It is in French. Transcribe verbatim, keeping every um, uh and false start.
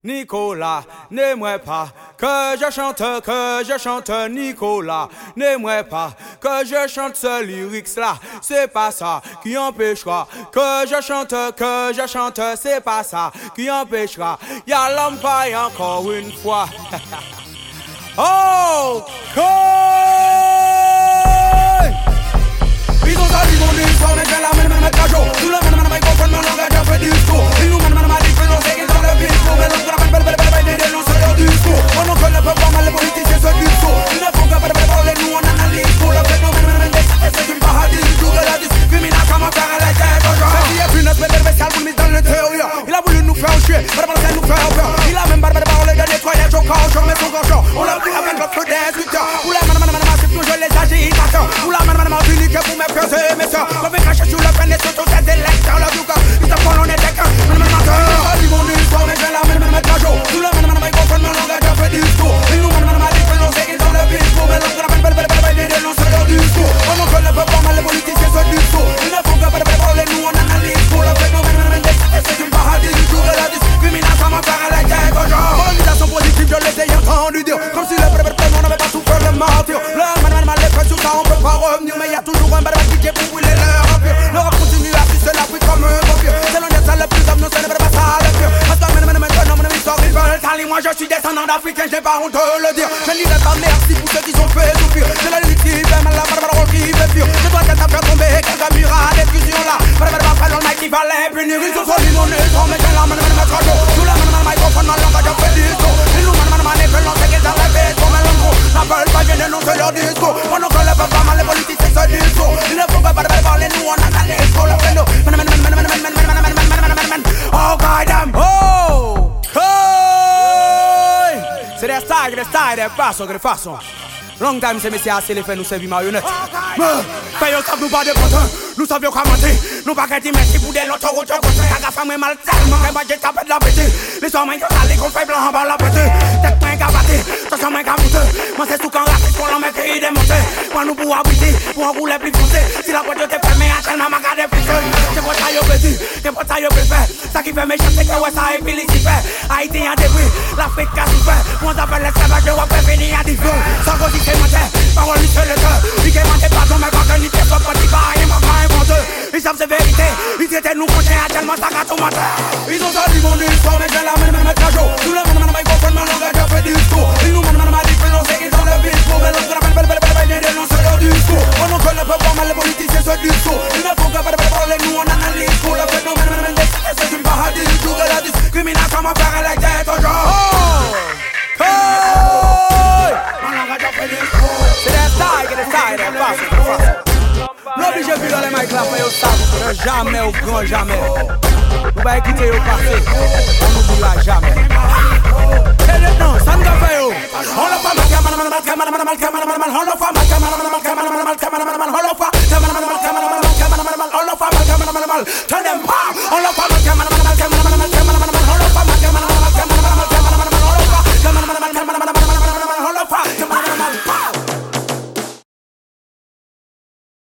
Nicolas, n'aime-moi pas que je chante, que je chante, Nicolas, n'aime-moi pas que je chante ce lyrics là, c'est pas ça qui empêchera que je chante, que je chante, c'est pas ça qui empêchera. Y'a l'empire encore une fois. Oh, cool! Ils ont sali mon histoire, mais j'ai la même même à jour. Tout le monde m'a microphone, mon langage a fait du discours. Ils nous mènent m'a dit que l'on sait qu'ils ont le discours. Mais l'on rappelle, belle, belle, belle, belle, dénonce leur discours. On ne connaît pas mal les politiciens, ce discours. Ils ne font que parler, nous on analyse. Pour le phénomène, même des sapés, c'est une paradis. Jour de la discrimination, comment faire à la tête aux gens. Il y a plus notre belle spéciale pour mise dans l'intérieur. Il a voulu nous faire chier, mais d'abord nous faire peur. Il a même barbé parlé de nettoyage au corps, mais son corps. On l'a pris avec notre dix-huit heures. Pour la man, man, man, man, c'est toujours les agitateurs. Pour la man, man, man, unique pour mes frères et mes soeurs. On fait cracher sur le peine et sur tous ces électeurs. Le du corps, ils te font l'honnête des cœurs. Man, man, menteur. Ils vont nous histoire, mais j'ai la man, man, man, à jour. Tout le man, man, man, microphone, mon langage a fait discours. Ils nous man, man, man, dit que l'on sait qu'ils ont le discours. Mais l'on rappelle, belle, belle, belle, belle, ils dénoncent leur discours. On ne connaît pas mal les politiciens, ce discours. Ils ne font que parler, nous on analyse. Pour le phénomène, même des sapés, c'est une paradis. Jour de la discrimination, comment faire à la tête aux gens. Mobilisation positive, je les ai entendu dire. Comme si le peuple, on n'avait pas souffert de mentir. Le man, man, man, les frères sur ça, on peut pas revenir. Mais y a toujours un bel qui est pour brûler leur empire. L'Europe continue à sucer l'Afrique comme un vampire. C'est l'honnête, ça le plus homme, non, ce n'est pas ça le pire. Parce que man, man, man, non, mon histoire, ils veulent salir. Moi, je suis descendant d'Africain, je n'ai pas honte de le dire. Je ne dirai pas merci pour ceux qui sont fait souffrir. C'est la lutte qui fait mal, la barbare qui fait pire. Je dois peut-être faire tomber quelques murs à discussion là. Barbare, pas dans le mic qui va les punir. Ils sont solides, mon histoire, mais j'ai la man, man, man, à jour. Tout le man, man, microphone, mon langage a fait discours. Ils nous man, man, man, et que l'on sait qu'ils ont rêvé. Comme un gros, n'appelle pas, je dénonce leur discours. On ne connaît pas mal les politiciens, ce discours. Ils ne font pas parler, nous on analyse pour le phénomène. Man, man, man, man, man, man, man, man, man, man, man, man, man. Oh, God damn. Oh, hey. C'est des stars, des stars, des façons, des façons. Long time, c'est messieurs assez les faits, nous servir marionnette. Mais, paye au sable, nous pas de potin. Nous savions comment dire. Nous pas qu'à dire merci pour des lots, routes, routes. Car femme est mal tellement qu'elle va jeter tapé de la pété. Les soins, ils sont allés, qu'on fait blanc en bas la pété. Tête main qu'à battre, ça sont main qu'à monter. Moi, c'est tout quand raciste, qu'on l'en met qui démonter. Moi, nous pour habiter, pour en rouler plus foncé. Si la boîte te fait, mais à tellement m'a gardé plus seul. C'est pour ça, y'a petit, c'est pour ça, y'a plus fait. Ça qui fait mes chefs, c'est que ouais, ça est pile ici fait. Haïti a débris, l'Afrique a souffert. Moi, ça fait l'esclavage, je vois pas finir à dix feux. Ça cause, il s'est monté, parole, il se le fait. Il s'est monté, pardon, mais quand il s'est pas petit, pas, il m'a pas inventé. Ils savent c'est vérité, ils étaient nous prochains à tellement ça qu'à tout matin. Ils ont sali mon histoire, mais j'ai la même même à jour. Tout le monde m'a microphone, mon langage a fait discours. Ils nous mènent m'a dit que l'on sait qu'ils ont le discours. Mais l'on rappelle, belle, belle, belle, belle, ils dénoncent leur discours. On ne connaît pas mal les politiciens, ce discours. Ils ne font que parler, nous on analyse. Pour le phénomène, même des sapés, c'est une paradis. Jour de la discrimination, comment faire à la tête aux gens. Oh, hey. Mon langage a fait discours. C'est des stars, des stars, des façons. L'obligé de dans les mics là, mais au savent, jamais au grand jamais. Vous va écouter au passé, on n'oubliera jamais. Et maintenant, ça nous a fait. On l'a pas mal, mal, mal, mal, mal, mal, mal, mal, mal, mal,